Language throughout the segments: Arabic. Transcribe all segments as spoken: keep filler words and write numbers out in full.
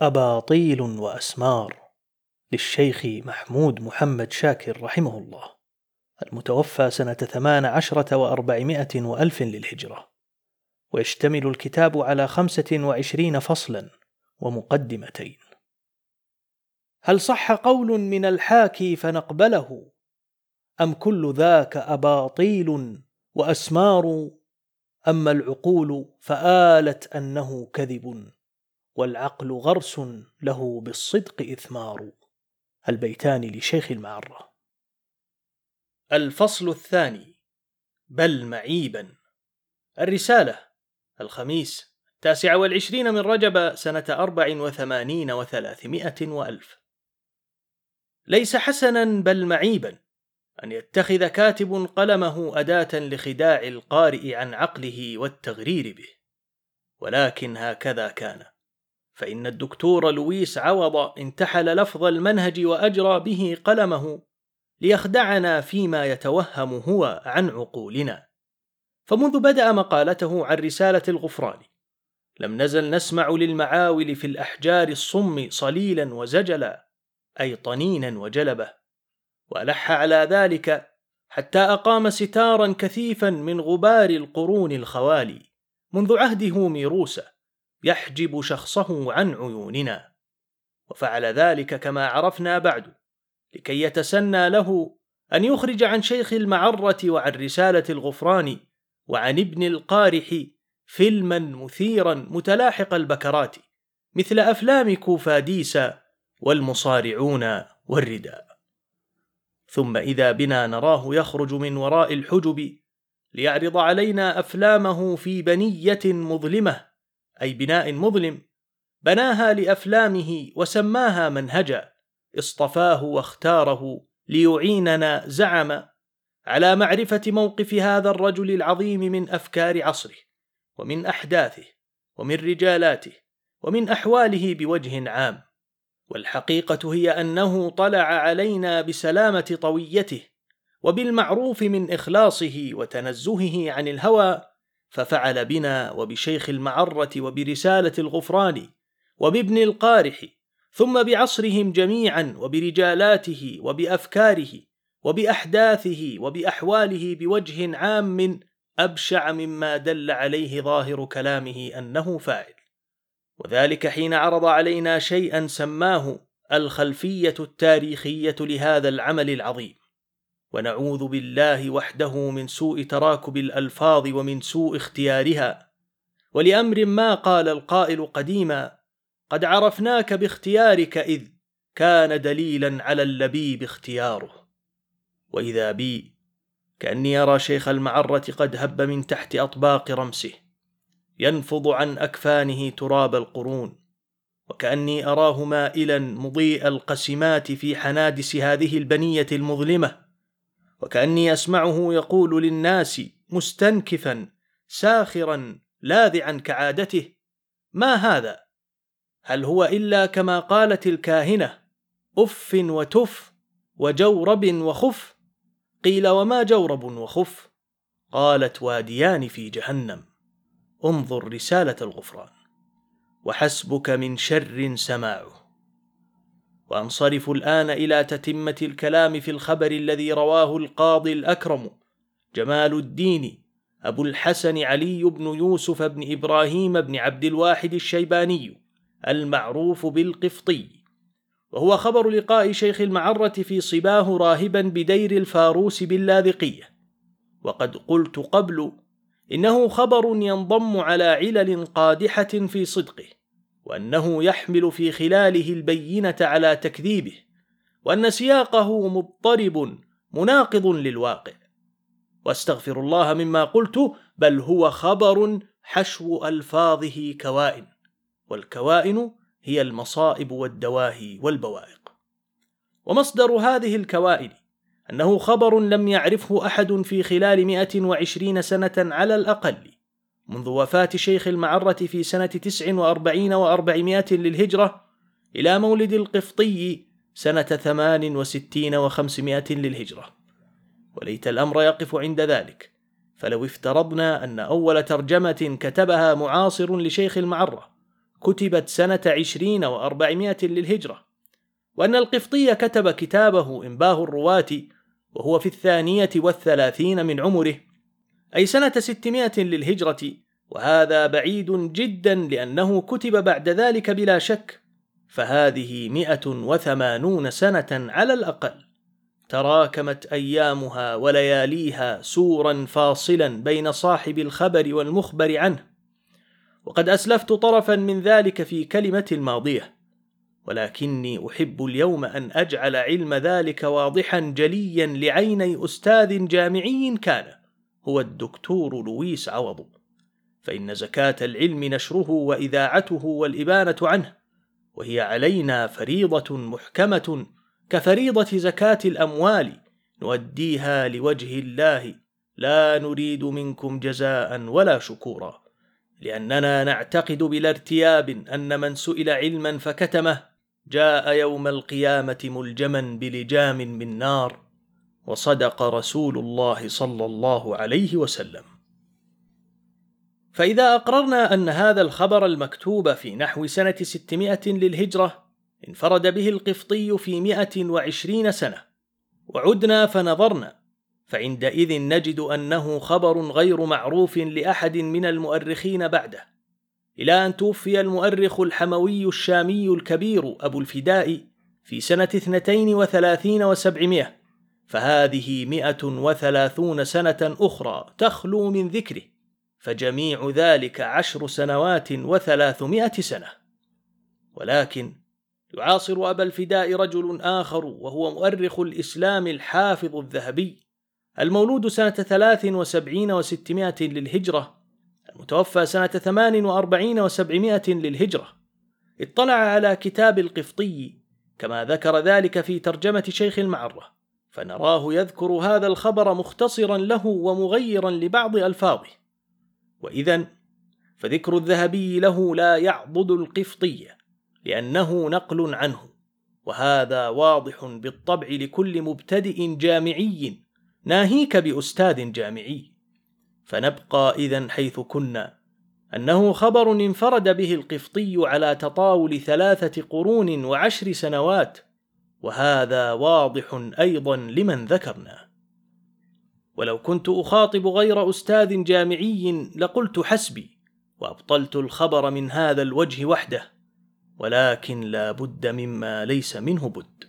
أباطيل وأسمار للشيخ محمود محمد شاكر رحمه الله، المتوفى سنة ثمان عشرة وأربعمائة وألف للهجرة. ويشتمل الكتاب على خمسة وعشرين فصلا ومقدمتين. هل صح قول من الحاكي فنقبله، أم كل ذاك أباطيل وأسمار؟ أما العقول فآلت أنه كذب، والعقل غرس له بالصدق إثمار. البيتان لشيخ المعرة. الفصل الثاني: بل معيبا. الرسالة، الخميس، التاسع والعشرين من رجب سنة أربع وثمانين وثلاثمائة وألف. ليس حسنا بل معيبا أن يتخذ كاتب قلمه أداة لخداع القارئ عن عقله والتغرير به، ولكن هكذا كان، فإن الدكتور لويس عوض انتحل لفظ المنهج وأجرى به قلمه ليخدعنا فيما يتوهم هو عن عقولنا. فمنذ بدأ مقالته عن رسالة الغفران لم نزل نسمع للمعاول في الأحجار الصم صليلا وزجلا، أي طنينا وجلبة، وألح على ذلك حتى أقام ستارا كثيفا من غبار القرون الخوالي منذ عهد هوميروس يحجب شخصه عن عيوننا، وفعل ذلك كما عرفنا بعد لكي يتسنى له أن يخرج عن شيخ المعرة وعن رسالة الغفران وعن ابن القارح فيلما مثيرا متلاحق البكرات مثل أفلام كوفاديس والمصارعون والرداء. ثم إذا بنا نراه يخرج من وراء الحجب ليعرض علينا أفلامه في بنية مظلمة، أي بناء مظلم بناها لأفلامه وسماها منهجا، اصطفاه واختاره ليعيننا زعم على معرفة موقف هذا الرجل العظيم من أفكار عصره ومن أحداثه ومن رجالاته ومن أحواله بوجه عام. والحقيقة هي أنه طلع علينا بسلامة طويته وبالمعروف من إخلاصه وتنزهه عن الهوى، ففعل بنا وبشيخ المعرة وبرسالة الغفران وبابن القارح ثم بعصرهم جميعا وبرجالاته وبأفكاره وبأحداثه وبأحواله بوجه عام أبشع مما دل عليه ظاهر كلامه أنه فاعل، وذلك حين عرض علينا شيئا سماه الخلفية التاريخية لهذا العمل العظيم. ونعوذ بالله وحده من سوء تراكب الألفاظ ومن سوء اختيارها، ولأمر ما قال القائل قديما: قد عرفناك باختيارك إذ كان دليلا على اللبيب اختياره. وإذا بي كأني أرى شيخ المعرة قد هب من تحت أطباق رمسه ينفض عن أكفانه تراب القرون، وكأني أراه مائلا مضيء القسمات في حنادس هذه البنية المظلمة، وكأني أسمعه يقول للناس مستنكفا ساخرا لاذعا كعادته: ما هذا؟ هل هو إلا كما قالت الكاهنة أف وتف وجورب وخف؟ قيل: وما جورب وخف؟ قالت: واديان في جهنم. انظر رسالة الغفران. وحسبك من شر سماعه. وأنصرف الآن إلى تتمة الكلام في الخبر الذي رواه القاضي الأكرم جمال الدين أبو الحسن علي بن يوسف بن إبراهيم بن عبد الواحد الشيباني المعروف بالقفطي، وهو خبر لقاء شيخ المعرة في صباه راهبا بدير الفاروس باللاذقية. وقد قلت قبل إنه خبر ينضم على علل قادحة في صدقه، وأنه يحمل في خلاله البينة على تكذيبه، وأن سياقه مضطرب مناقض للواقع. واستغفر الله مما قلت، بل هو خبر حشو ألفاظه كوائن، والكوائن هي المصائب والدواهي والبوائق. ومصدر هذه الكوائن أنه خبر لم يعرفه أحد في خلال مئة وعشرين سنة على الأقل، منذ وفاة شيخ المعرة في سنة تسع وأربعين وأربعمائة للهجرة إلى مولد القفطي سنة ثمان وستين وخمسمائة للهجرة. وليت الأمر يقف عند ذلك، فلو افترضنا أن أول ترجمة كتبها معاصر لشيخ المعرة كتبت سنة عشرين وأربعمائة للهجرة، وأن القفطي كتب كتابه إنباه الرواة وهو في الثانية والثلاثين من عمره، أي سنة ستمائة للهجرة، وهذا بعيد جدا لأنه كتب بعد ذلك بلا شك، فهذه مئة وثمانون سنة على الأقل. تراكمت أيامها ولياليها سورا فاصلا بين صاحب الخبر والمخبر عنه، وقد أسلفت طرفا من ذلك في كلمة الماضية، ولكني أحب اليوم أن أجعل علم ذلك واضحا جليا لعيني أستاذ جامعي كان هو الدكتور لويس عوض، فإن زكاة العلم نشره وإذاعته والإبانة عنه، وهي علينا فريضة محكمة كفريضة زكاة الأموال، نؤديها لوجه الله لا نريد منكم جزاء ولا شكورا، لأننا نعتقد بلا ارتياب أن من سئل علما فكتمه جاء يوم القيامة ملجما بلجام من نار، وصدق رسول الله صلى الله عليه وسلم. فإذا أقررنا أن هذا الخبر المكتوب في نحو سنة ستمائة للهجرة انفرد به القفطي في مئة وعشرين سنة، وعدنا فنظرنا، فعندئذ نجد أنه خبر غير معروف لأحد من المؤرخين بعده، إلى أن توفي المؤرخ الحموي الشامي الكبير أبو الفداء في سنة اثنتين وثلاثين وسبعمائة، فهذه مئة وثلاثون سنة أخرى تخلو من ذكره، فجميع ذلك عشر سنوات وثلاثمائة سنة. ولكن يعاصر أبا الفداء رجل آخر، وهو مؤرخ الإسلام الحافظ الذهبي المولود سنة ثلاث وسبعين وستمائة للهجرة، المتوفى سنة ثمان وأربعين وسبعمائة للهجرة. اطلع على كتاب القفطي كما ذكر ذلك في ترجمة شيخ المعرة، فنراه يذكر هذا الخبر مختصرا له ومغيرا لبعض ألفاظه، وإذن فذكر الذهبي له لا يعضد القفطي لأنه نقل عنه، وهذا واضح بالطبع لكل مبتدئ جامعي ناهيك بأستاذ جامعي. فنبقى إذن حيث كنا، أنه خبر انفرد به القفطي على تطاول ثلاثة قرون وعشر سنوات، وهذا واضح أيضا لمن ذكرنا. ولو كنت أخاطب غير أستاذ جامعي لقلت حسبي وأبطلت الخبر من هذا الوجه وحده، ولكن لا بد مما ليس منه بد.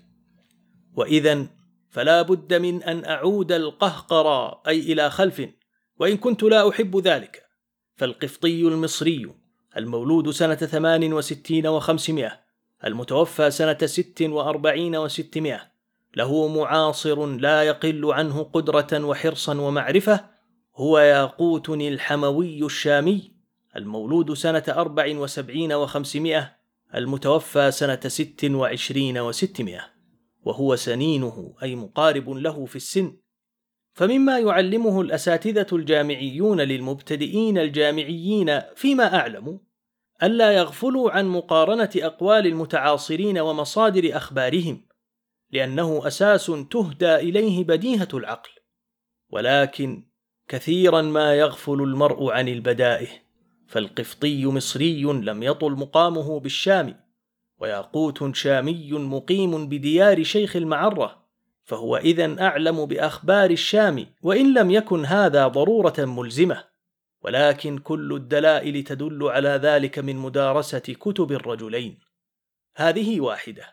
وإذن فلا بد من أن أعود القهقرى أي إلى خلف، وإن كنت لا أحب ذلك، فالقفطي المصري المولود سنة ثمان وستين وخمسمائة المتوفى سنة ست وأربعين وستمائة له معاصر لا يقل عنه قدرة وحرصا ومعرفة، هو ياقوت الحموي الشامي المولود سنة أربع وسبعين وخمسمائة المتوفى سنة ست وعشرين وستمائة، وهو سنينه أي مقارب له في السن. فمما يعلمه الأساتذة الجامعيون للمبتدئين الجامعيين فيما أعلم ألا يغفلوا عن مقارنة أقوال المتعاصرين ومصادر أخبارهم، لأنه أساس تهدى إليه بديهة العقل، ولكن كثيرا ما يغفل المرء عن البدائه، فالقفطي مصري لم يطل مقامه بالشام، وياقوت شامي مقيم بديار شيخ المعرة، فهو إذن أعلم بأخبار الشام، وإن لم يكن هذا ضرورة ملزمة، ولكن كل الدلائل تدل على ذلك من مدارسة كتب الرجلين. هذه واحدة.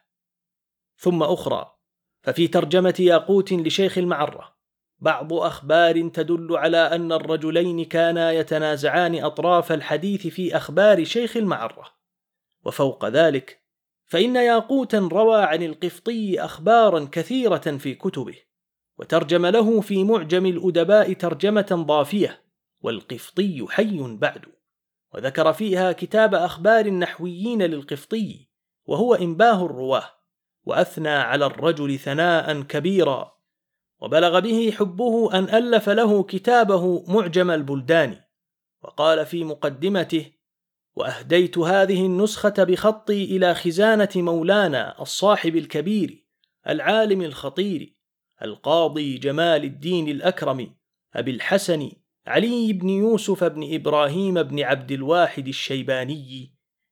ثم أخرى، ففي ترجمة ياقوت لشيخ المعرة بعض أخبار تدل على أن الرجلين كانا يتنازعان أطراف الحديث في أخبار شيخ المعرة. وفوق ذلك فإن ياقوتا روى عن القفطي أخبارا كثيرة في كتبه، وترجم له في معجم الأدباء ترجمة ضافية، والقفطي حي بعد، وذكر فيها كتاب أخبار النحويين للقفطي وهو إنباه الرواه، وأثنى على الرجل ثناء كبيرا، وبلغ به حبه أن ألف له كتابه معجم البلدان، وقال في مقدمته: وأهديت هذه النسخة بخطي إلى خزانة مولانا الصاحب الكبير العالم الخطير القاضي جمال الدين الأكرم أبي الحسن علي بن يوسف بن إبراهيم بن عبد الواحد الشيباني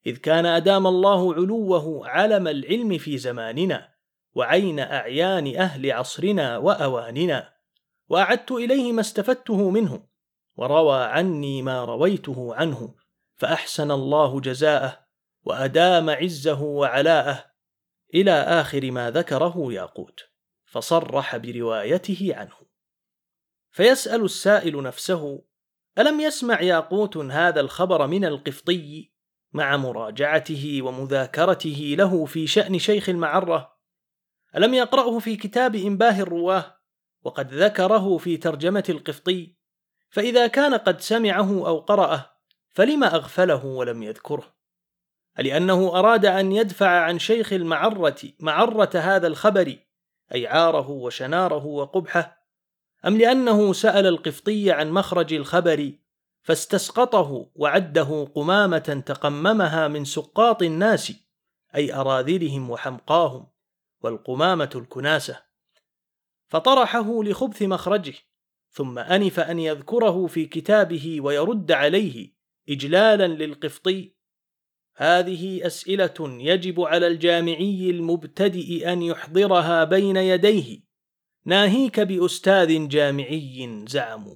إذ كان أدام الله علوه علم العلم في زماننا وعين أعيان أهل عصرنا وأواننا، وأعدت إليه ما استفدته منه، وروى عني ما رويته عنه، فأحسن الله جزاءه وأدام عزه وعلاءه، إلى آخر ما ذكره ياقوت، فصرح بروايته عنه. فيسأل السائل نفسه: ألم يسمع ياقوت هذا الخبر من القفطي مع مراجعته ومذاكرته له في شأن شيخ المعرة؟ ألم يقرأه في كتاب إنباه الرواه وقد ذكره في ترجمة القفطي؟ فإذا كان قد سمعه أو قرأه فلما أغفله ولم يذكره؟ لأنه أراد أن يدفع عن شيخ المعرة معرة هذا الخبر، أي عاره وشناره وقبحه، أم لأنه سأل القفطي عن مخرج الخبر فاستسقطه وعده قمامة تقممها من سقاط الناس، أي أراذلهم وحمقاهم، والقمامة الكناسة، فطرحه لخبث مخرجه، ثم أنف أن يذكره في كتابه ويرد عليه إجلالا للقفطي؟ هذه أسئلة يجب على الجامعي المبتدئ أن يحضرها بين يديه، ناهيك بأستاذ جامعي زعموا.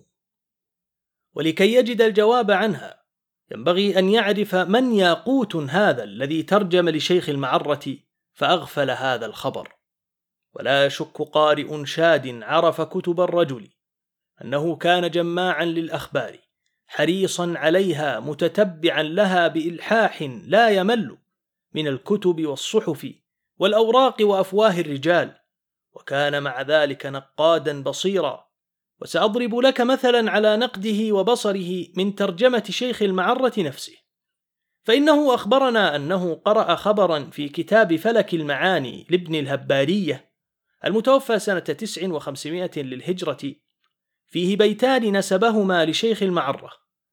ولكي يجد الجواب عنها ينبغي أن يعرف من ياقوت هذا الذي ترجم لشيخ المعرة فأغفل هذا الخبر. ولا يشك قارئ شاد عرف كتب الرجل أنه كان جماعا للأخبار، حريصا عليها متتبعا لها بإلحاح لا يمل، من الكتب والصحف والأوراق وأفواه الرجال، وكان مع ذلك نقادا بصيرا. وسأضرب لك مثلا على نقده وبصره من ترجمة شيخ المعرة نفسه، فإنه أخبرنا أنه قرأ خبرا في كتاب فلك المعاني لابن الهبارية المتوفى سنة تسع وخمسمائة للهجرة، فيه بيتان نسبهما لشيخ المعرة،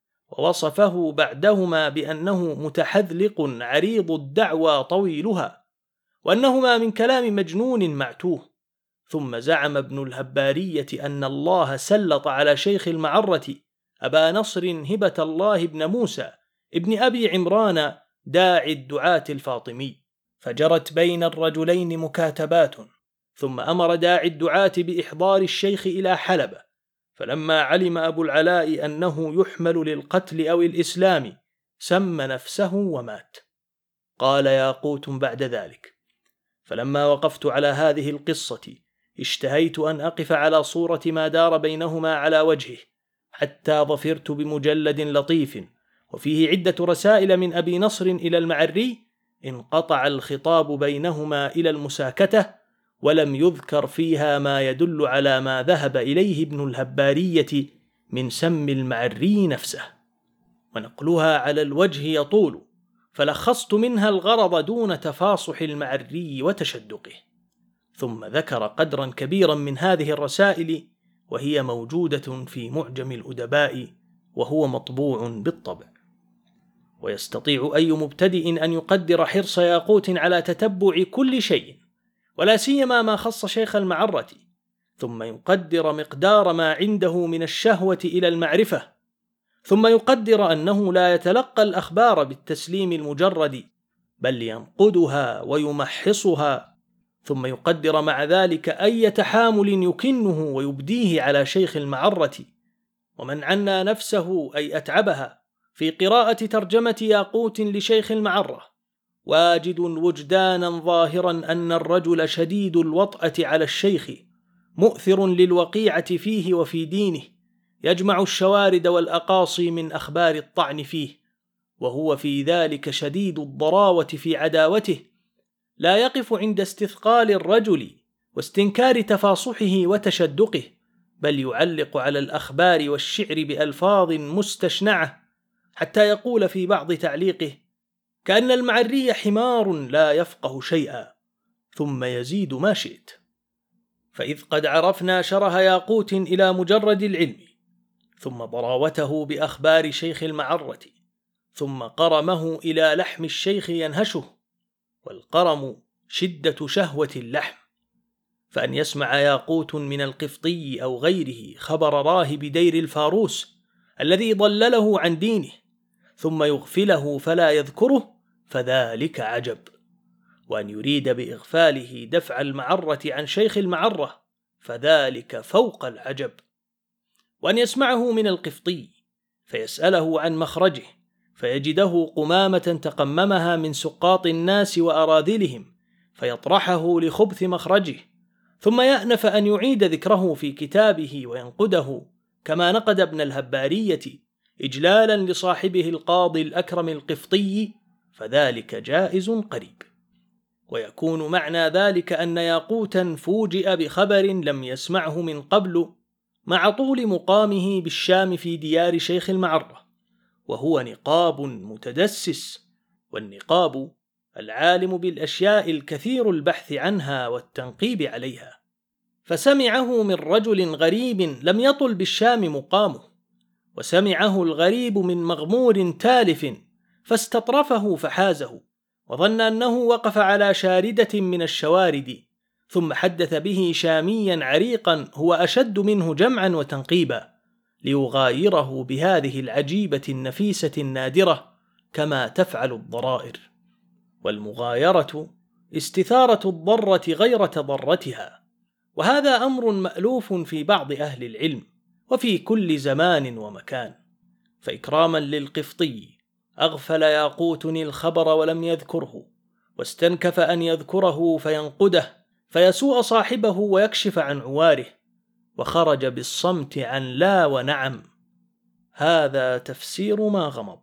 ووصفه بعدهما بأنه متحذلق عريض الدعوى طويلها، وأنهما من كلام مجنون معتوه. ثم زعم ابن الهبارية أن الله سلط على شيخ المعرة أبا نصر هبة الله بن موسى ابن أبي عمران داعي الدعاة الفاطمي، فجرت بين الرجلين مكاتبات، ثم أمر داعي الدعاة بإحضار الشيخ إلى حلب، فلما علم أبو العلاء أنه يحمل للقتل أو الإسلام سم نفسه ومات. قال ياقوت بعد ذلك: فلما وقفت على هذه القصة اشتهيت أن أقف على صورة ما دار بينهما على وجهه، حتى ظفرت بمجلد لطيف وفيه عدة رسائل من أبي نصر إلى المعري، انقطع الخطاب بينهما إلى المساكتة، ولم يذكر فيها ما يدل على ما ذهب إليه ابن الهبارية من سم المعري نفسه، ونقلها على الوجه يطول، فلخصت منها الغرض دون تفاصح المعري وتشدقه. ثم ذكر قدرا كبيرا من هذه الرسائل، وهي موجودة في معجم الأدباء، وهو مطبوع بالطبع. ويستطيع أي مبتدئ أن يقدر حرص ياقوت على تتبع كل شيء، ولا سيما ما خص شيخ المعرة، ثم يقدر مقدار ما عنده من الشهوة إلى المعرفة، ثم يقدر أنه لا يتلقى الأخبار بالتسليم المجرد، بل ينقدها ويمحصها، ثم يقدر مع ذلك أي تحامل يكنه ويبديه على شيخ المعرة. ومن عنى نفسه أي أتعبها في قراءة ترجمة ياقوت لشيخ المعرة واجد وجدانا ظاهرا أن الرجل شديد الوطأة على الشيخ، مؤثر للوقيعة فيه وفي دينه، يجمع الشوارد والأقاصي من أخبار الطعن فيه، وهو في ذلك شديد الضراوة في عداوته، لا يقف عند استثقال الرجل واستنكار تفاصحه وتشدقه، بل يعلق على الأخبار والشعر بألفاظ مستشنعة، حتى يقول في بعض تعليقه: كأن المعري حمار لا يفقه شيئا، ثم يزيد ما شئت. فإذ قد عرفنا شره ياقوت إلى مجرد العلم، ثم ضراوته بأخبار شيخ المعرة، ثم قرمه إلى لحم الشيخ ينهشه، والقرم شدة شهوة اللحم، فأن يسمع ياقوت من القفطي أو غيره خبر راهب دير الفاروس الذي ضلله عن دينه، ثم يغفله فلا يذكره، فذلك عجب، وأن يريد بإغفاله دفع المعرة عن شيخ المعرة فذلك فوق العجب، وأن يسمعه من القفطي فيسأله عن مخرجه فيجده قمامة تقممها من سقاط الناس وأراذلهم فيطرحه لخبث مخرجه، ثم يأنف أن يعيد ذكره في كتابه وينقده كما نقد ابن الهبارية إجلالا لصاحبه القاضي الأكرم القفطي، فذلك جائز قريب. ويكون معنى ذلك أن ياقوتا فوجئ بخبر لم يسمعه من قبل مع طول مقامه بالشام في ديار شيخ المعرة، وهو نقاب متدسس، والنقاب العالم بالأشياء الكثير البحث عنها والتنقيب عليها، فسمعه من رجل غريب لم يطل بالشام مقامه، وسمعه الغريب من مغمور تالف فاستطرفه فحازه، وظن أنه وقف على شاردة من الشوارد، ثم حدث به شاميا عريقا هو أشد منه جمعا وتنقيبا، ليغايره بهذه العجيبة النفيسة النادرة كما تفعل الضرائر. والمغايرة استثارة الضرة غيرة ضرتها، وهذا أمر مألوف في بعض أهل العلم وفي كل زمان ومكان. فإكراما للقفطي أغفل ياقوت الخبر ولم يذكره، واستنكف أن يذكره فينقده فيسوء صاحبه ويكشف عن عواره، وخرج بالصمت عن لا ونعم. هذا تفسير ما غمض.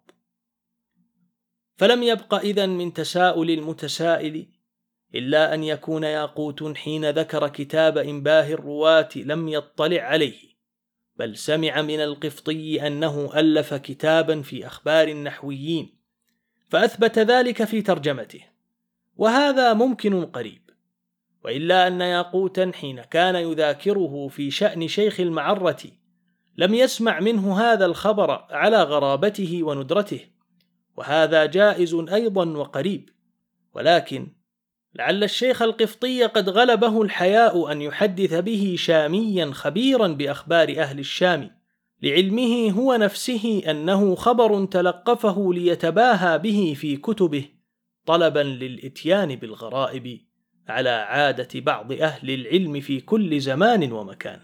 فلم يبق إذن من تساؤل المتسائل إلا أن يكون ياقوت حين ذكر كتاب إنباه الرواة لم يطلع عليه، بل سمع من القفطي أنه ألف كتابا في أخبار النحويين فأثبت ذلك في ترجمته، وهذا ممكن قريب. وإلا أن ياقوتا حين كان يذاكره في شأن شيخ المعرة لم يسمع منه هذا الخبر على غرابته وندرته، وهذا جائز أيضا وقريب. ولكن لعل الشيخ القفطي قد غلبه الحياء أن يحدث به شاميا خبيرا بأخبار أهل الشام، لعلمه هو نفسه أنه خبر تلقفه ليتباهى به في كتبه طلبا للإتيان بالغرائب على عادة بعض أهل العلم في كل زمان ومكان.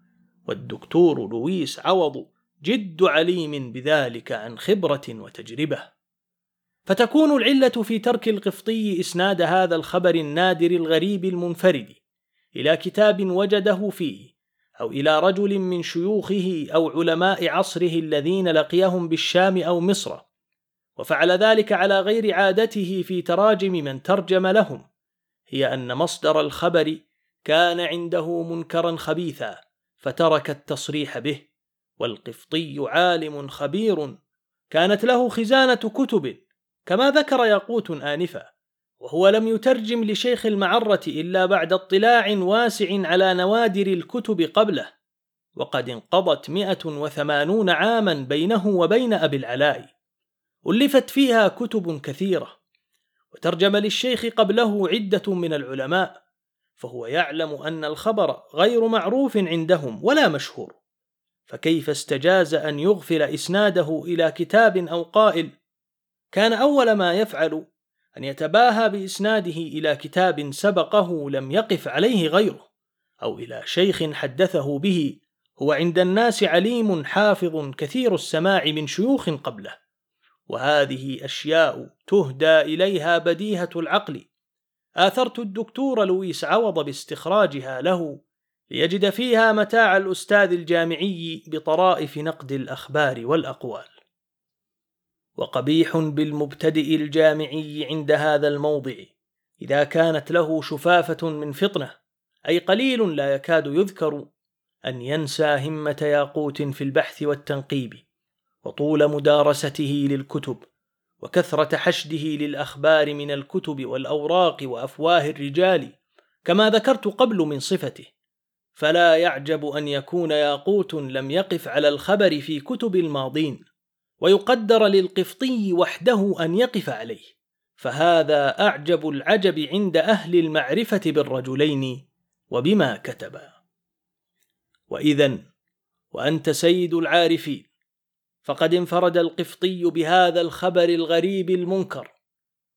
والدكتور لويس عوض جد عليم بذلك عن خبرة وتجربة. فتكون العلة في ترك القفطي إسناد هذا الخبر النادر الغريب المنفرد إلى كتاب وجده فيه، أو إلى رجل من شيوخه أو علماء عصره الذين لقيهم بالشام أو مصر، وفعل ذلك على غير عادته في تراجم من ترجم لهم، هي أن مصدر الخبر كان عنده منكرا خبيثا فترك التصريح به. والقفطي عالم خبير كانت له خزانة كتب كما ذكر ياقوت آنفا، وهو لم يترجم لشيخ المعرة إلا بعد اطلاع واسع على نوادر الكتب قبله، وقد انقضت مئة وثمانون عاما بينه وبين أبي العلاء، ألفت فيها كتب كثيرة، وترجم للشيخ قبله عدة من العلماء، فهو يعلم أن الخبر غير معروف عندهم ولا مشهور، فكيف استجاز أن يغفل إسناده إلى كتاب أو قائل؟ كان أول ما يفعل أن يتباهى بإسناده إلى كتاب سبقه لم يقف عليه غيره، أو إلى شيخ حدثه به هو عند الناس عليم حافظ كثير السماع من شيوخ قبله. وهذه أشياء تهدى إليها بديهة العقل. آثرت الدكتور لويس عوض باستخراجها له ليجد فيها متاع الأستاذ الجامعي بطرائف نقد الأخبار والأقوال. وقبيح بالمبتدئ الجامعي عند هذا الموضع إذا كانت له شفافة من فطنة، أي قليل لا يكاد يذكر، أن ينسى همة ياقوت في البحث والتنقيب، وطول مدارسته للكتب، وكثرة حشده للأخبار من الكتب والأوراق وأفواه الرجال كما ذكرت قبل من صفته. فلا يعجب أن يكون ياقوت لم يقف على الخبر في كتب الماضين، ويقدر للقفطي وحده أن يقف عليه، فهذا أعجب العجب عند أهل المعرفة بالرجلين وبما كتبا. وإذن وأنت سيد العارفين، فقد انفرد القفطي بهذا الخبر الغريب المنكر،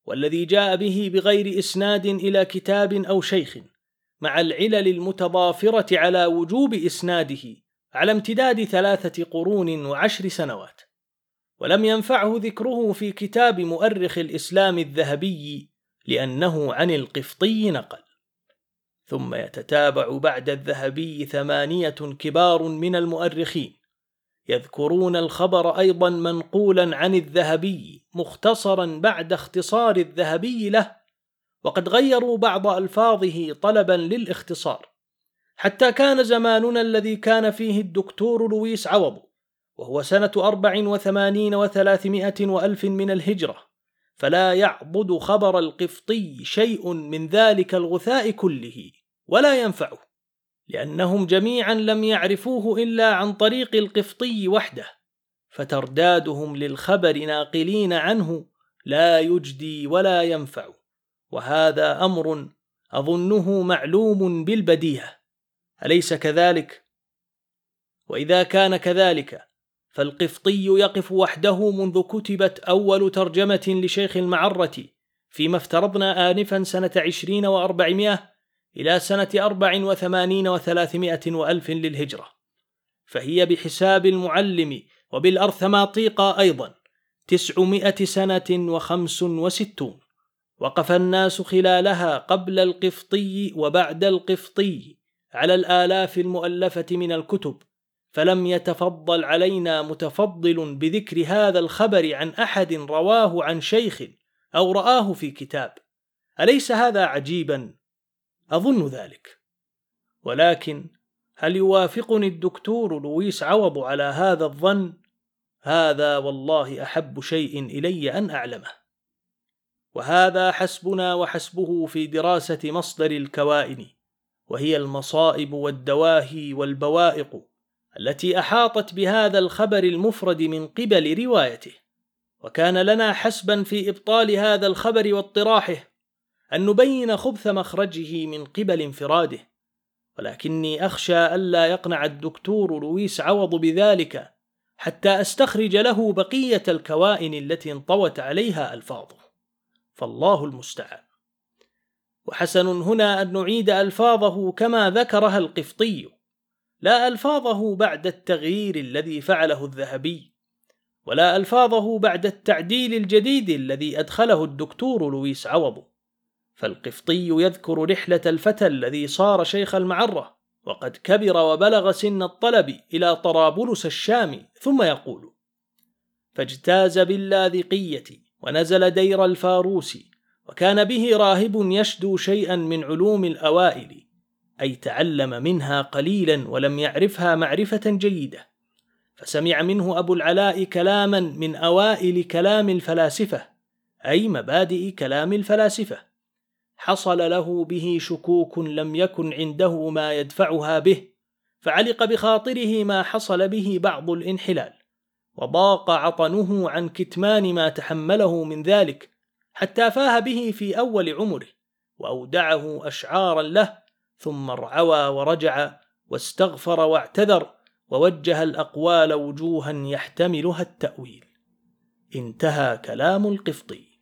والذي جاء به بغير إسناد إلى كتاب أو شيخ، مع العلل المتضافرة على وجوب إسناده على امتداد ثلاثة قرون وعشر سنوات. ولم ينفعه ذكره في كتاب مؤرخ الإسلام الذهبي لأنه عن القفطي نقل. ثم يتتابع بعد الذهبي ثمانية كبار من المؤرخين يذكرون الخبر أيضا منقولا عن الذهبي مختصرا بعد اختصار الذهبي له، وقد غيروا بعض ألفاظه طلبا للاختصار، حتى كان زماننا الذي كان فيه الدكتور لويس عوض، وهو سنة أربع وثمانين وثلاثمائة وألف من الهجرة، فلا يعضد خبر القفطي شيء من ذلك الغثاء كله ولا ينفعه، لأنهم جميعا لم يعرفوه إلا عن طريق القفطي وحده، فتردادهم للخبر ناقلين عنه لا يجدي ولا ينفع، وهذا أمر أظنه معلوم بالبديهة، أليس كذلك؟ وإذا كان كذلك فالقفطي يقف وحده منذ كتبت أول ترجمة لشيخ المعرة فيما افترضنا آنفا سنة عشرين وأربعمائة إلى سنة أربع وثمانين وثلاثمائة وألف للهجرة، فهي بحساب المعلم وبالأرثماطيق أيضا تسعمائة سنة وخمس وستون، وقف الناس خلالها قبل القفطي وبعد القفطي على الآلاف المؤلفة من الكتب، فلم يتفضل علينا متفضل بذكر هذا الخبر عن أحد رواه عن شيخ أو رآه في كتاب. أليس هذا عجيبا؟ أظن ذلك. ولكن هل يوافقني الدكتور لويس عوض على هذا الظن؟ هذا والله أحب شيء إلي أن أعلمه. وهذا حسبنا وحسبه في دراسة مصدر الكوائن، وهي المصائب والدواهي والبوائق التي أحاطت بهذا الخبر المفرد من قبل روايته. وكان لنا حسبا في إبطال هذا الخبر واطراحه أن نبين خبث مخرجه من قبل انفراده، ولكني أخشى ألا يقنع الدكتور لويس عوض بذلك حتى أستخرج له بقية الكوائن التي انطوت عليها ألفاظه، فالله المستعان. وحسن هنا أن نعيد ألفاظه كما ذكرها القفطي، لا ألفاظه بعد التغيير الذي فعله الذهبي، ولا ألفاظه بعد التعديل الجديد الذي أدخله الدكتور لويس عوض. فالقفطي يذكر رحلة الفتى الذي صار شيخ المعرة وقد كبر وبلغ سن الطلب إلى طرابلس الشام، ثم يقول: فاجتاز باللاذقية ونزل دير الفاروس، وكان به راهب يشدو شيئا من علوم الأوائل، أي تعلم منها قليلا ولم يعرفها معرفة جيدة، فسمع منه أبو العلاء كلاما من أوائل كلام الفلاسفة، أي مبادئ كلام الفلاسفة، حصل له به شكوك لم يكن عنده ما يدفعها به، فعلق بخاطره ما حصل به بعض الانحلال، وضاق عطنه عن كتمان ما تحمله من ذلك، حتى فاه به في أول عمره وأودعه أشعارا له، ثم ارعوى ورجع واستغفر واعتذر، ووجه الأقوال وجوها يحتملها التأويل. انتهى كلام القفطي.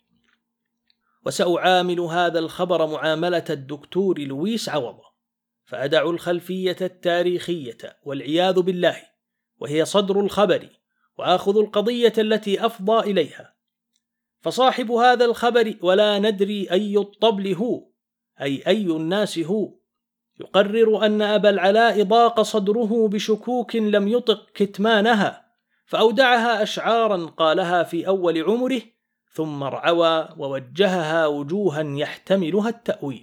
وسأعامل هذا الخبر معاملة الدكتور لويس عوض، فأدع الخلفية التاريخية والعياذ بالله، وهي صدر الخبر، وآخذ القضية التي أفضى إليها. فصاحب هذا الخبر ولا ندري أي الطبل هو، أي أي الناس هو، يقرر أن أبا العلاء ضاق صدره بشكوك لم يطق كتمانها، فأودعها أشعارا قالها في أول عمره، ثم ارعوى ووجهها وجوها يحتملها التأويل.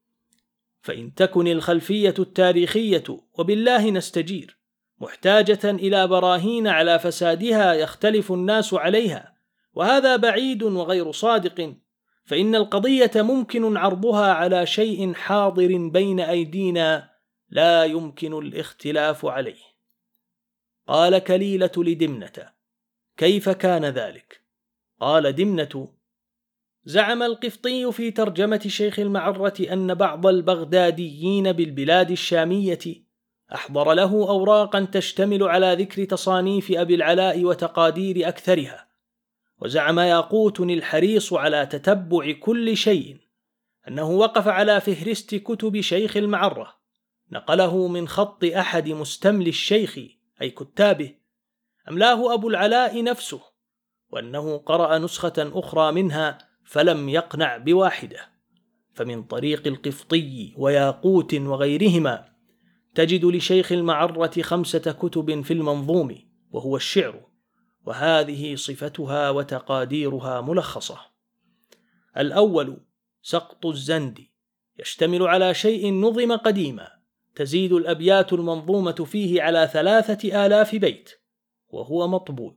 فإن تكن الخلفية التاريخية، وبالله نستجير، محتاجة إلى براهين على فسادها يختلف الناس عليها، وهذا بعيد وغير صادق، فإن القضية ممكن عرضها على شيء حاضر بين أيدينا لا يمكن الاختلاف عليه. قال كليلة لدمنة: كيف كان ذلك؟ قال دمنة: زعم القفطي في ترجمة شيخ المعرة أن بعض البغداديين بالبلاد الشامية أحضر له أوراقا تشتمل على ذكر تصانيف أبي العلاء وتقادير أكثرها، وزعم ياقوت الحريص على تتبع كل شيء أنه وقف على فهرست كتب شيخ المعرة، نقله من خط أحد مستملي الشيخ أي كتابه أملاه أبو العلاء نفسه، وأنه قرأ نسخة أخرى منها فلم يقنع بواحدة. فمن طريق القفطي وياقوت وغيرهما تجد لشيخ المعرة خمسة كتب في المنظوم وهو الشعر، وهذه صفتها وتقاديرها ملخصة. الأول سقط الزند، يشتمل على شيء نظم قديما، تزيد الأبيات المنظومة فيه على ثلاثة آلاف بيت وهو مطبوع.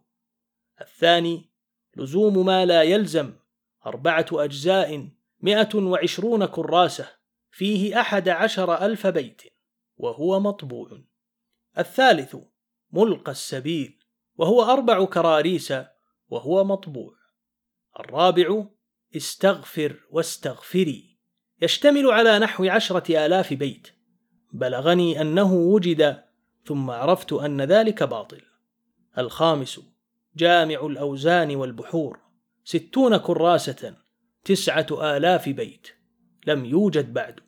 الثاني لزوم ما لا يلزم، أربعة أجزاء مئة وعشرون كراسة، فيه أحد عشر ألف بيت وهو مطبوع. الثالث ملقى السبيل، وهو أربع كراريس وهو مطبوع. الرابع استغفر واستغفري، يشتمل على نحو عشرة آلاف بيت، بلغني أنه وجد ثم عرفت أن ذلك باطل. الخامس جامع الأوزان والبحور، ستون كراسة، تسعة آلاف بيت، لم يوجد بعد.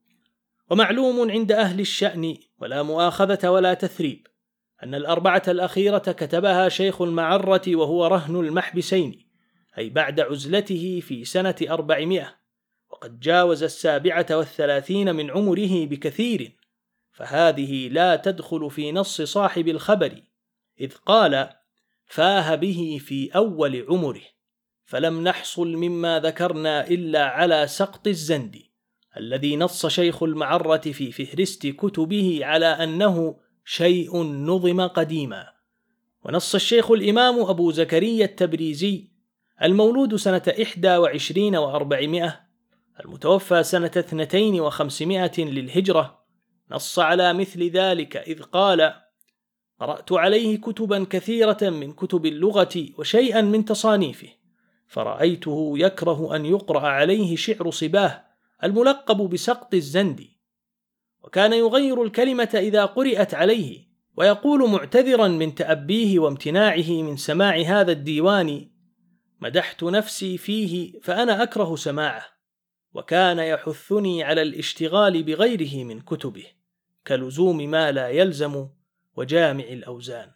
ومعلوم عند أهل الشأن ولا مؤاخذة ولا تثريب أن الأربعة الأخيرة كتبها شيخ المعرة وهو رهن المحبسين، أي بعد عزلته في سنة أربعمائة، وقد جاوز السابعة والثلاثين من عمره بكثير، فهذه لا تدخل في نص صاحب الخبر، إذ قال فاه به في أول عمره، فلم نحصل مما ذكرنا إلا على سقط الزند الذي نص شيخ المعرة في فهرست كتبه على أنه شيء نظم قديما. ونص الشيخ الإمام أبو زكريا التبريزي المولود سنة إحدى وعشرين وأربعمائة، المتوفى سنة اثنتين وخمسمائة للهجرة، نص على مثل ذلك إذ قال قرأت عليه كتبا كثيرة من كتب اللغة وشيئا من تصانيفه، فرأيته يكره أن يقرأ عليه شعر صباه الملقب بسقط الزند، وكان يغير الكلمة إذا قرأت عليه، ويقول معتذرا من تأبيه وامتناعه من سماع هذا الديوان مدحت نفسي فيه فأنا أكره سماعه، وكان يحثني على الاشتغال بغيره من كتبه كلزوم ما لا يلزم وجامع الأوزان.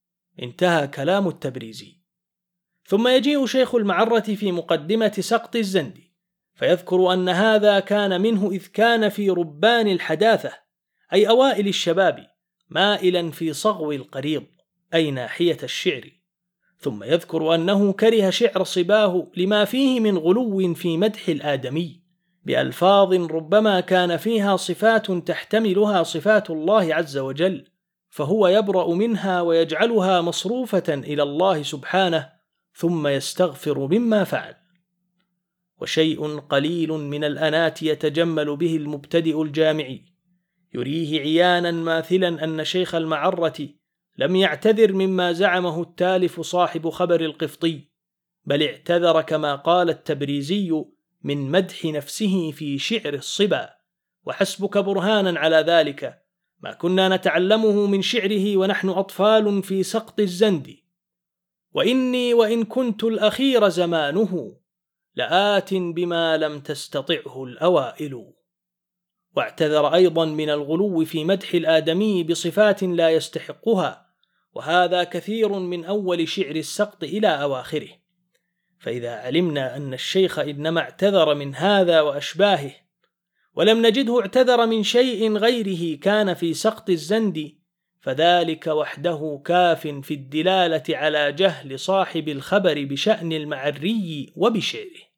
انتهى كلام التبريزي. ثم يجيء شيخ المعرة في مقدمة سقط الزند فيذكر أن هذا كان منه إذ كان في ربان الحداثة أي أوائل الشباب مائلا في صغو القريض أي ناحية الشعر، ثم يذكر أنه كره شعر صباه لما فيه من غلو في مدح الآدمي بألفاظ ربما كان فيها صفات تحتملها صفات الله عز وجل، فهو يبرأ منها ويجعلها مصروفة إلى الله سبحانه ثم يستغفر مما فعل. وشيء قليل من الأنات يتجمل به المبتدئ الجامعي يريه عيانا ماثلا أن شيخ المعرة لم يعتذر مما زعمه التالف صاحب خبر القفطي، بل اعتذر كما قال التبريزي من مدح نفسه في شعر الصبا، وحسبك برهانا على ذلك ما كنا نتعلمه من شعره ونحن أطفال في سقط الزند، وإني وإن كنت الأخير زمانه لآت بما لم تستطعه الأوائل. واعتذر أيضا من الغلو في مدح الآدمي بصفات لا يستحقها، وهذا كثير من أول شعر السقط إلى أواخره. فإذا علمنا أن الشيخ إنما اعتذر من هذا وأشباهه ولم نجده اعتذر من شيء غيره كان في سقط الزند، فذلك وحده كاف في الدلالة على جهل صاحب الخبر بشأن المعري وبشعره.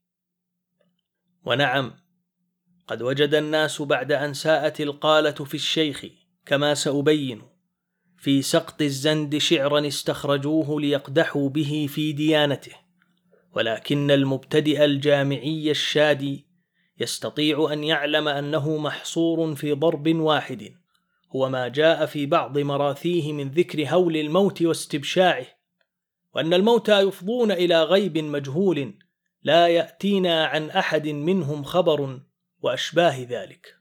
ونعم، قد وجد الناس بعد أن ساءت القالة في الشيخ كما سأبين في سقط الزند شعرا استخرجوه ليقدحوا به في ديانته، ولكن المبتدئ الجامعي الشادي يستطيع أن يعلم أنه محصور في ضرب واحد هو ما جاء في بعض مراثيه من ذكر هول الموت واستبشاعه، وأن الموتى يفضون إلى غيب مجهول لا يأتينا عن أحد منهم خبر وأشباه ذلك.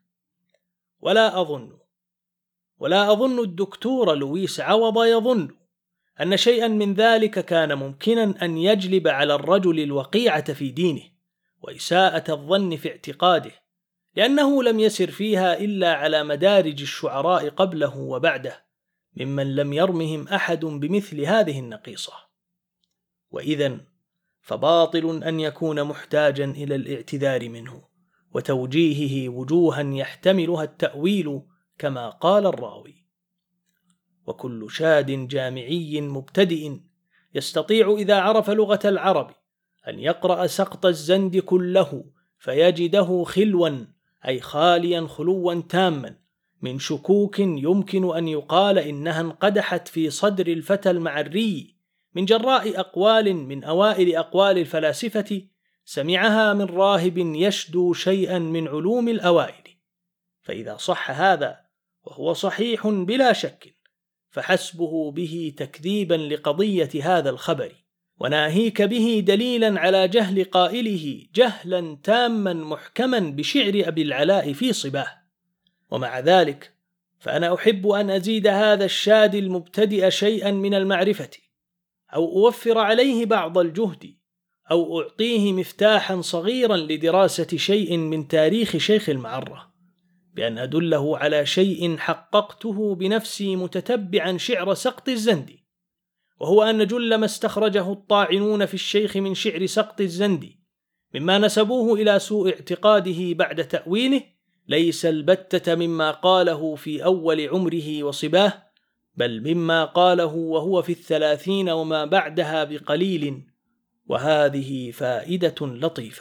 ولا أظن ولا أظن الدكتور لويس عوض يظن أن شيئا من ذلك كان ممكنا أن يجلب على الرجل الوقيعة في دينه وإساءة الظن في اعتقاده، لأنه لم يسر فيها إلا على مدارج الشعراء قبله وبعده ممن لم يرمهم أحد بمثل هذه النقيصة. وإذن فباطل أن يكون محتاجا إلى الاعتذار منه وتوجيهه وجوها يحتملها التأويل كما قال الراوي: وكل شاد جامعي مبتدئ يستطيع إذا عرف لغة العرب أن يقرأ سقط الزند كله فيجده خلوا، أي خاليا خلوا تاما من شكوك يمكن أن يقال إنها انقدحت في صدر الفتى المعري من جراء أقوال من أوائل أقوال الفلاسفة سمعها من راهب يشدو شيئا من علوم الأوائل. فإذا صح هذا، وهو صحيح بلا شك، فحسبه به تكذيبا لقضية هذا الخبر، وناهيك به دليلا على جهل قائله جهلا تاما محكما بشعر أبي العلاء في صباه. ومع ذلك فأنا أحب أن أزيد هذا الشاد المبتدئ شيئا من المعرفة، أو أوفر عليه بعض الجهد، أو أعطيه مفتاحا صغيرا لدراسة شيء من تاريخ شيخ المعرة، بأن أدله على شيء حققته بنفسي متتبعا شعر سقط الزندي، وهو أن جل ما استخرجه الطاعنون في الشيخ من شعر سقط الزندي مما نسبوه إلى سوء اعتقاده بعد تأويله ليس البتة مما قاله في أول عمره وصباه، بل مما قاله وهو في الثلاثين وما بعدها بقليل. وهذه فائدة لطيفة.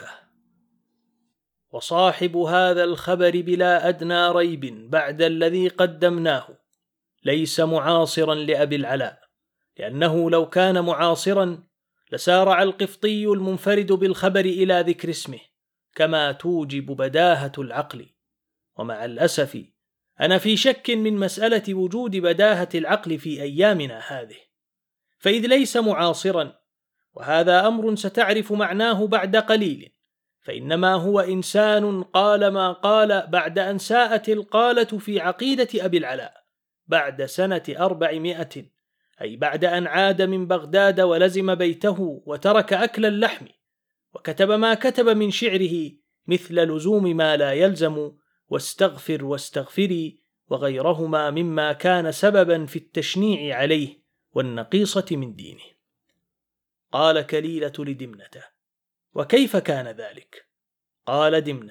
وصاحب هذا الخبر بلا أدنى ريب بعد الذي قدمناه ليس معاصرا لأبي العلاء، لأنه لو كان معاصرا لسارع القفطي المنفرد بالخبر إلى ذكر اسمه كما توجب بداهة العقل. ومع الأسف أنا في شك من مسألة وجود بداهة العقل في أيامنا هذه، فإذ ليس معاصرا، وهذا أمر ستعرف معناه بعد قليل، فإنما هو إنسان قال ما قال بعد أن ساءت القالة في عقيدة أبي العلاء بعد سنة أربعمائة، أي بعد أن عاد من بغداد ولزم بيته وترك أكل اللحم، وكتب ما كتب من شعره مثل لزوم ما لا يلزم واستغفر واستغفري وغيرهما مما كان سببا في التشنيع عليه والنقيصة من دينه. قال كليلة لدمنة: وكيف كان ذلك؟ قال دمنة: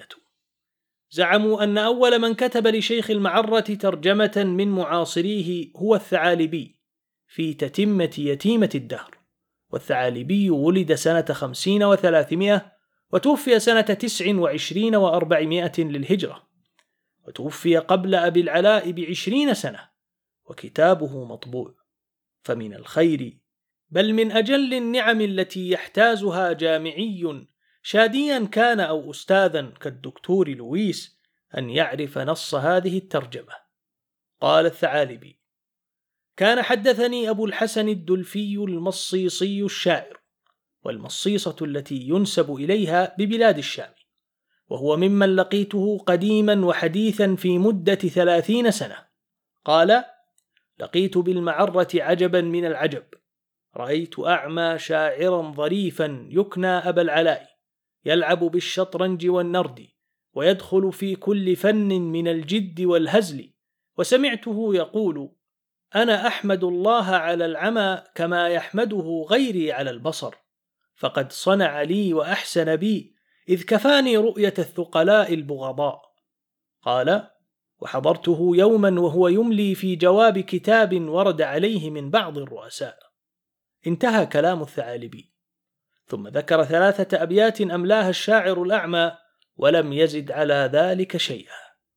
زعموا أن أول من كتب لشيخ المعرة ترجمة من معاصريه هو الثعالبي في تتمة يتيمة الدهر، والثعالبي ولد سنة خمسين وثلاثمائة وتوفي سنة تسع وعشرين وأربعمائة للهجرة، وتوفي قبل أبي العلاء بعشرين سنة، وكتابه مطبوع. فمن الخير بل من أجل النعم التي يحتازها جامعي شاديا كان أو أستاذا كالدكتور لويس أن يعرف نص هذه الترجمة. قال الثعالبي: كان حدثني أبو الحسن الدلفي المصيصي الشاعر، والمصيصة التي ينسب إليها ببلاد الشام، وهو ممن لقيته قديما وحديثا في مدة ثلاثين سنة. قال: لقيت بالمعرة عجبا من العجب، رأيت أعمى شاعرا ظريفا يكنى أبا العلاء يلعب بالشطرنج والنرد ويدخل في كل فن من الجد والهزل، وسمعته يقول: أنا أحمد الله على العمى كما يحمده غيري على البصر، فقد صنع لي وأحسن بي إذ كفاني رؤية الثقلاء البغضاء. قال: وحضرته يوما وهو يملي في جواب كتاب ورد عليه من بعض الرؤساء. انتهى كلام الثعالبي، ثم ذكر ثلاثة أبيات أملاها الشاعر الأعمى ولم يزد على ذلك شيئا: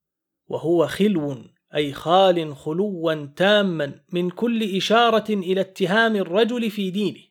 وهو خلو، أي خال خلوا تاما من كل إشارة إلى اتهام الرجل في دينه،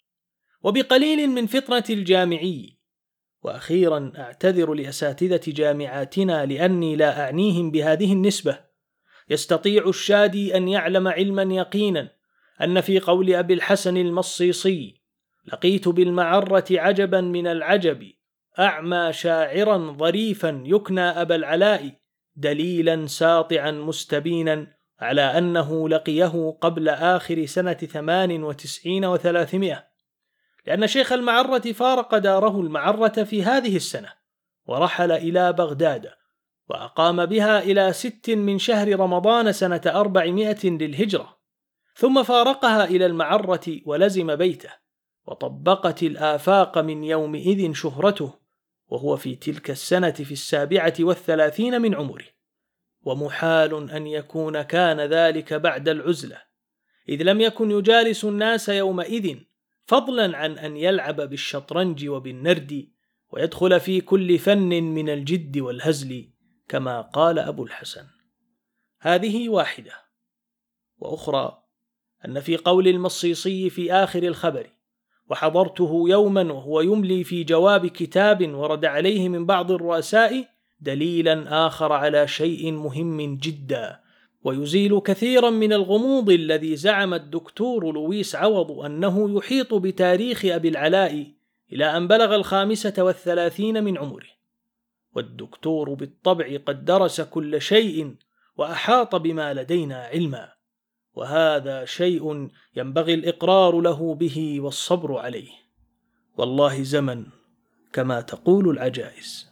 وبقليل من فطنة الجامعي. وأخيرا أعتذر لأساتذة جامعاتنا لأني لا أعنيهم بهذه النسبة. يستطيع الشادي أن يعلم علما يقينا أن في قول أبي الحسن المصيصي: لقيت بالمعرة عجبا من العجب، أعمى شاعرا ظريفا يكنى أبا العلاء، دليلا ساطعا مستبينا على أنه لقيه قبل آخر سنة ثمان وتسعين وثلاثمائة، لأن شيخ المعرة فارق داره المعرة في هذه السنة ورحل إلى بغداد، وأقام بها إلى ست من شهر رمضان سنة أربعمائة للهجرة، ثم فارقها إلى المعرة ولزم بيته، وطبقت الآفاق من يومئذ شهرته، وهو في تلك السنة في السابعة والثلاثين من عمره. ومحال أن يكون كان ذلك بعد العزلة، إذ لم يكن يجالس الناس يومئذ، فضلا عن أن يلعب بالشطرنج وبالنرد ويدخل في كل فن من الجد والهزل، كما قال أبو الحسن. هذه واحدة. وأخرى أن في قول المصيصي في آخر الخبر: وحضرته يوما وهو يملي في جواب كتاب ورد عليه من بعض الرؤساء، دليلا آخر على شيء مهم جدا ويزيل كثيرا من الغموض الذي زعم الدكتور لويس عوض أنه يحيط بتاريخ أبي العلاء إلى أن بلغ الخامسة والثلاثين من عمره. والدكتور بالطبع قد درس كل شيء وأحاط بما لدينا علما، وهذا شيء ينبغي الإقرار له به والصبر عليه. والله زمن كما تقول العجائز.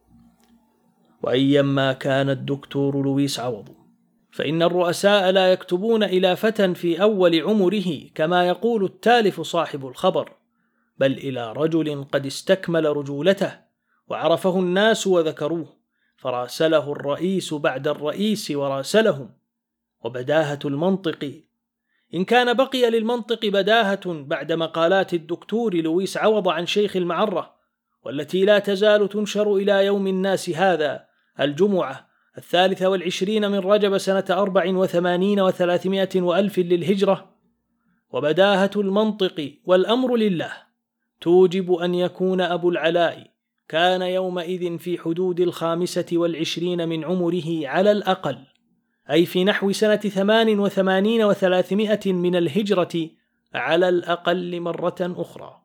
وأيما كان الدكتور لويس عوض، فإن الرؤساء لا يكتبون إلى فتى في أول عمره كما يقول التالف صاحب الخبر، بل إلى رجل قد استكمل رجولته وعرفه الناس وذكروه، فراسله الرئيس بعد الرئيس وراسلهم. وبداهة المنطق، إن كان بقي للمنطق بداهة بعد مقالات الدكتور لويس عوض عن شيخ المعرة، والتي لا تزال تنشر إلى يوم الناس هذا، الجمعة الثالثة والعشرين من رجب سنة أربع وثمانين وثلاثمائة وألف للهجرة، وبداهة المنطق والأمر لله توجب أن يكون أبو العلاء كان يومئذ في حدود الخامسة والعشرين من عمره على الأقل، أي في نحو سنة ثمان وثمانين وثلاثمائة من الهجرة على الأقل مرة أخرى.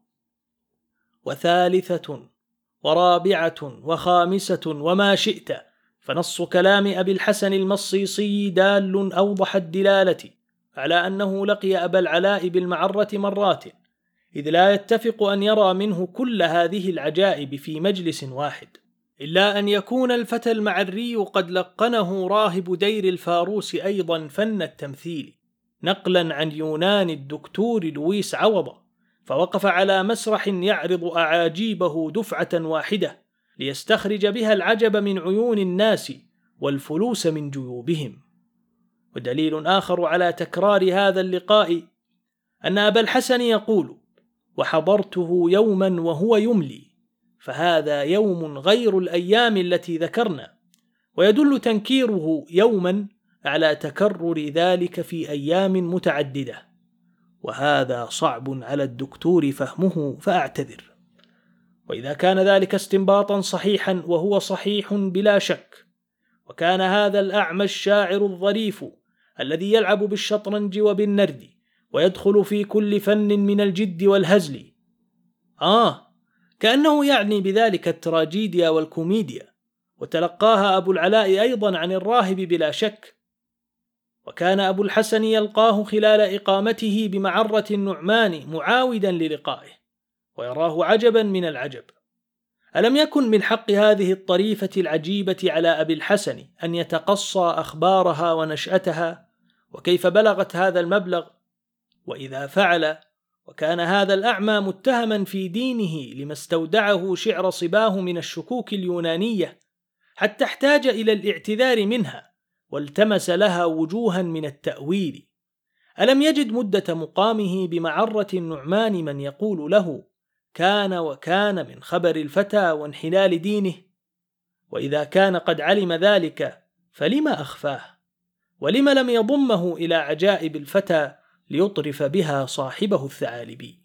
وثالثة ورابعة وخامسة وما شئت، فنص كلام أبي الحسن المصيصي دال أوضح الدلالة على أنه لقي أبا العلاء بالمعرة مرات، إذ لا يتفق أن يرى منه كل هذه العجائب في مجلس واحد، إلا أن يكون الفتى المعري قد لقنه راهب دير الفاروس أيضا فن التمثيل، نقلا عن يونان الدكتور لويس عوض، فوقف على مسرح يعرض أعاجيبه دفعة واحدة ليستخرج بها العجب من عيون الناس والفلوس من جيوبهم. ودليل آخر على تكرار هذا اللقاء أن أبا الحسن يقول: وحضرته يوما وهو يملي، فهذا يوم غير الأيام التي ذكرنا، ويدل تنكيره يوما على تكرر ذلك في أيام متعددة، وهذا صعب على الدكتور فهمه فأعتذر. وإذا كان ذلك استنباطا صحيحا، وهو صحيح بلا شك، وكان هذا الأعمى الشاعر الظريف الذي يلعب بالشطرنج وبالنرد ويدخل في كل فن من الجد والهزل، آه كأنه يعني بذلك التراجيديا والكوميديا، وتلقاها أبو العلاء أيضا عن الراهب بلا شك. وكان أبو الحسن يلقاه خلال إقامته بمعرة النعمان معاودا للقائه، ويراه عجبا من العجب. ألم يكن من حق هذه الطريفة العجيبة على أبي الحسن أن يتقصى أخبارها ونشأتها وكيف بلغت هذا المبلغ؟ وإذا فعل، وكان هذا الأعمى متهما في دينه لما استودعه شعر صباه من الشكوك اليونانية، حتى احتاج إلى الاعتذار منها والتمس لها وجوها من التأويل، ألم يجد مدة مقامه بمعرة النعمان من يقول له كان وكان من خبر الفتى وانحلال دينه؟ وإذا كان قد علم ذلك فلما أخفاه؟ ولم لم يضمه إلى عجائب الفتى ليطرف بها صاحبه الثعالبي؟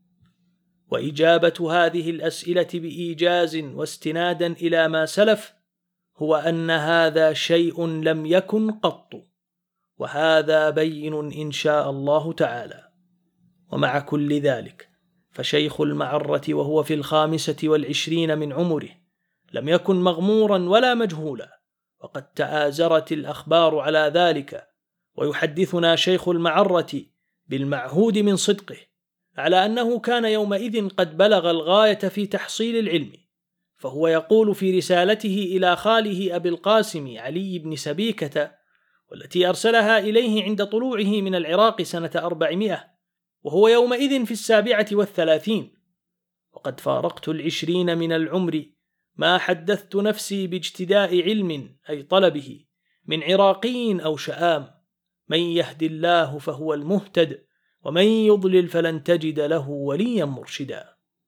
وإجابة هذه الأسئلة بإيجاز واستنادا إلى ما سلف هو أن هذا شيء لم يكن قط، وهذا بين إن شاء الله تعالى. ومع كل ذلك فشيخ المعرة وهو في الخامسة والعشرين من عمره لم يكن مغمورا ولا مجهولا، وقد تآزرت الأخبار على ذلك، ويحدثنا شيخ المعرة بالمعهود من صدقه على أنه كان يومئذ قد بلغ الغاية في تحصيل العلم، فهو يقول في رسالته إلى خاله أبي القاسم علي بن سبيكة، والتي أرسلها إليه عند طلوعه من العراق سنة أربعمائة، وهو يومئذ في السابعة والثلاثين: وقد فارقت العشرين من العمر ما حدثت نفسي باجتداء علم أي طلبه من عراقي أو شآم، من يهد الله فهو المهتد، ومن يضلل فلن تجد له وليا مرشدا.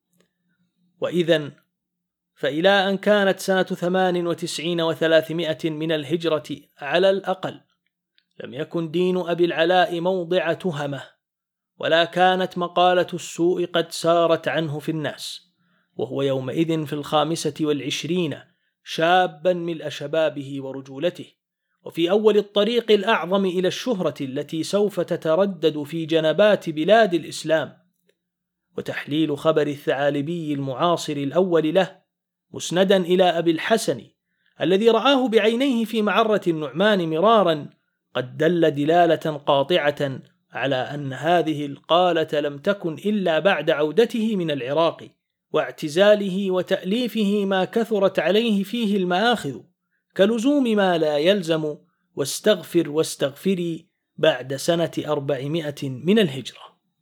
وإذن فإلى أن كانت سنة ثمان وتسعين وثلاثمائة من الهجرة على الأقل لم يكن دين أبي العلاء موضع تهمه، ولا كانت مقالة السوء قد سارت عنه في الناس، وهو يومئذ في الخامسة والعشرين شابا ملء شبابه ورجولته، وفي أول الطريق الأعظم إلى الشهرة التي سوف تتردد في جنبات بلاد الإسلام. وتحليل خبر الثعالبي المعاصر الأول له مسندا إلى أبي الحسن الذي رآه بعينيه في معرة النعمان مرارا قد دل دلالة قاطعة على أن هذه القالة لم تكن إلا بعد عودته من العراق واعتزاله وتأليفه ما كثرت عليه فيه المآخذ، كلزوم ما لا يلزم واستغفر واستغفري بعد سنة أربعمائة من الهجرة.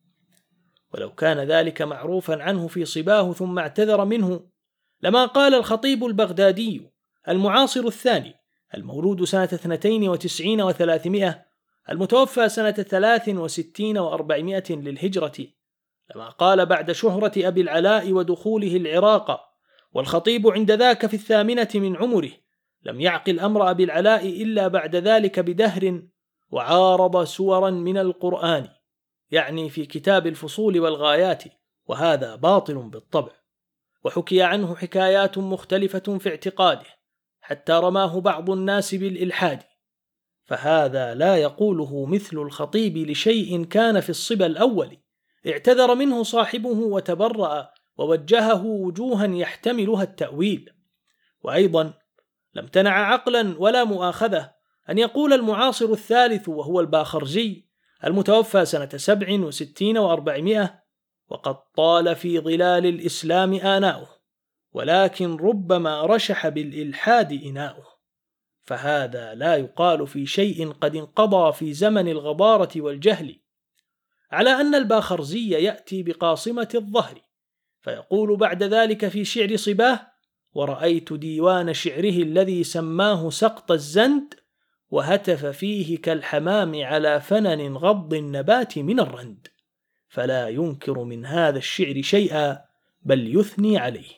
ولو كان ذلك معروفا عنه في صباه ثم اعتذر منه لما قال الخطيب البغدادي المعاصر الثاني المولود سنة اثنتين وتسعين وثلاثمائة المتوفى سنة ثلاث وستين وأربعمائة للهجرة، لما قال بعد شهرة أبي العلاء ودخوله العراق والخطيب عند ذاك في الثامنة من عمره: لم يعقل أمر أبي العلاء إلا بعد ذلك بدهر، وعارض سورا من القرآن، يعني في كتاب الفصول والغايات، وهذا باطل بالطبع. وحكي عنه حكايات مختلفة في اعتقاده حتى رماه بعض الناس بالإلحاد، فهذا لا يقوله مثل الخطيب لشيء كان في الصبا الأول اعتذر منه صاحبه وتبرأ ووجهه وجوها يحتملها التأويل. وأيضا لم تنع عقلا ولا مؤاخذة أن يقول المعاصر الثالث وهو الباخرزي المتوفى سنة سبع وستين وأربعمائة: وقد طال في ظلال الإسلام آناؤه، ولكن ربما رشح بالإلحاد إناؤه، فهذا لا يقال في شيء قد انقضى في زمن الغبارة والجهل. على أن الباخرزي يأتي بقاصمة الظهر فيقول بعد ذلك في شعر صباه: ورأيت ديوان شعره الذي سماه سقط الزند، وهتف فيه كالحمام على فنن غض النبات من الرند، فلا ينكر من هذا الشعر شيئا بل يثني عليه.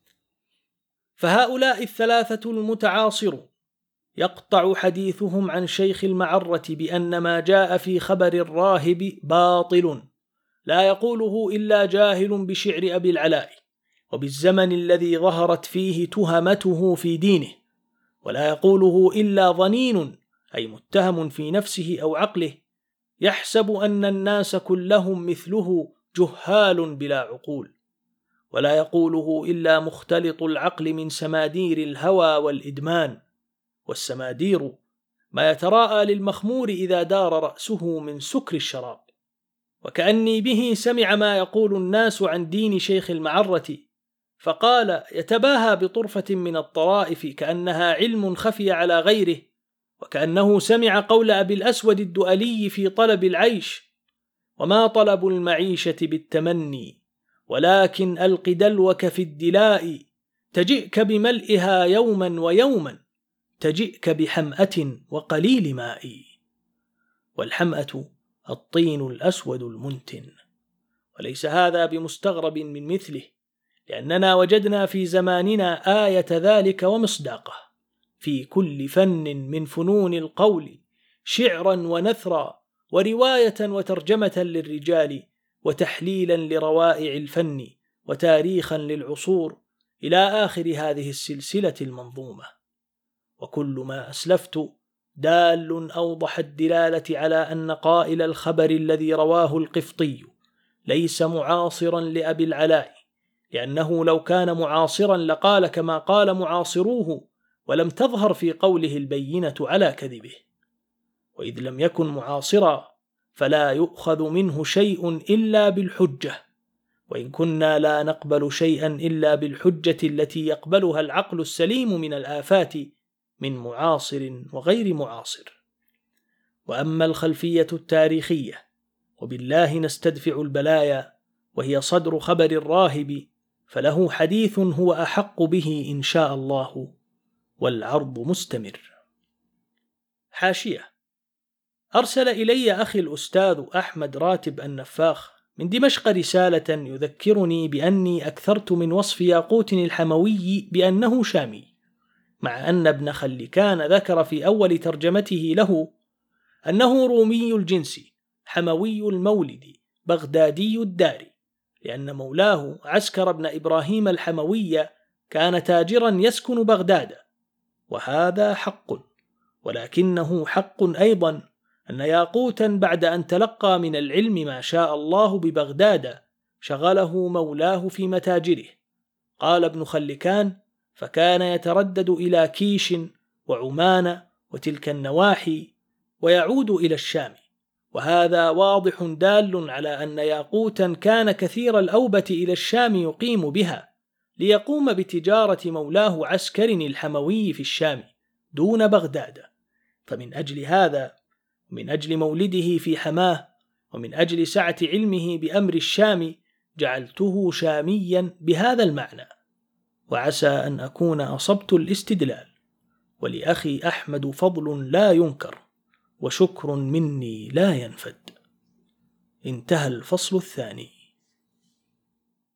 فهؤلاء الثلاثة المتعاصرون يقطع حديثهم عن شيخ المعرة بأن ما جاء في خبر الراهب باطل لا يقوله إلا جاهل بشعر أبي العلاء وبالزمن الذي ظهرت فيه تهمته في دينه، ولا يقوله إلا ظنين أي متهم في نفسه أو عقله يحسب أن الناس كلهم مثله جهال بلا عقول، ولا يقوله إلا مختلط العقل من سمادير الهوى والإدمان، والسمادير ما يتراءى للمخمور إذا دار رأسه من سكر الشراب. وكأني به سمع ما يقول الناس عن دين شيخ المعرة، فقال يتباهى بطرفة من الطرائف كأنها علم خفي على غيره، وكأنه سمع قول أبي الأسود الدؤلي في طلب العيش: وما طلب المعيشة بالتمني، ولكن ألق دلوك في الدلاء، تجئك بملئها يوما ويوما، تجئك بحمأة وقليل ماء. والحمأة الطين الأسود المنتن. وليس هذا بمستغرب من مثله، لأننا وجدنا في زماننا آية ذلك ومصداقه في كل فن من فنون القول، شعرا ونثرا ورواية وترجمة للرجال، وتحليلا لروائع الفن، وتاريخا للعصور، إلى آخر هذه السلسلة المنظومة. وكل ما أسلفت دال أوضح الدلالة على أن قائل الخبر الذي رواه القفطي ليس معاصرا لأبي العلاء، لأنه لو كان معاصرا لقال كما قال معاصروه، ولم تظهر في قوله البينة على كذبه. وإذ لم يكن معاصرا فلا يؤخذ منه شيء إلا بالحجة، وإن كنا لا نقبل شيئا إلا بالحجة التي يقبلها العقل السليم من الآفات من معاصر وغير معاصر. وأما الخلفية التاريخية، وبالله نستدفع البلايا، وهي صدر خبر الراهب، فله حديث هو أحق به إن شاء الله، والعرض مستمر. حاشية: أرسل إلي أخي الأستاذ أحمد راتب النفاخ من دمشق رسالة يذكرني بأني أكثرت من وصف ياقوت الحموي بأنه شامي، مع أن ابن خلكان ذكر في أول ترجمته له أنه رومي الجنس حموي المولد بغدادي الدار، لأن مولاه عسكر بن إبراهيم الحموي كان تاجرا يسكن بغداد، وهذا حق. ولكنه حق أيضا أن ياقوتا بعد أن تلقى من العلم ما شاء الله ببغداد شغله مولاه في متاجره. قال ابن خلكان: فكان يتردد إلى كيش وعمان وتلك النواحي ويعود إلى الشام، وهذا واضح دال على أن ياقوتا كان كثير الأوبة إلى الشام يقيم بها ليقوم بتجارة مولاه عسكر الحموي في الشام دون بغداد. فمن أجل هذا، ومن أجل مولده في حماه، ومن أجل سعة علمه بأمر الشام، جعلته شاميا بهذا المعنى، وعسى أن أكون أصبت الاستدلال. ولأخي أحمد فضل لا ينكر، وشكر مني لا ينفد. انتهى الفصل الثاني.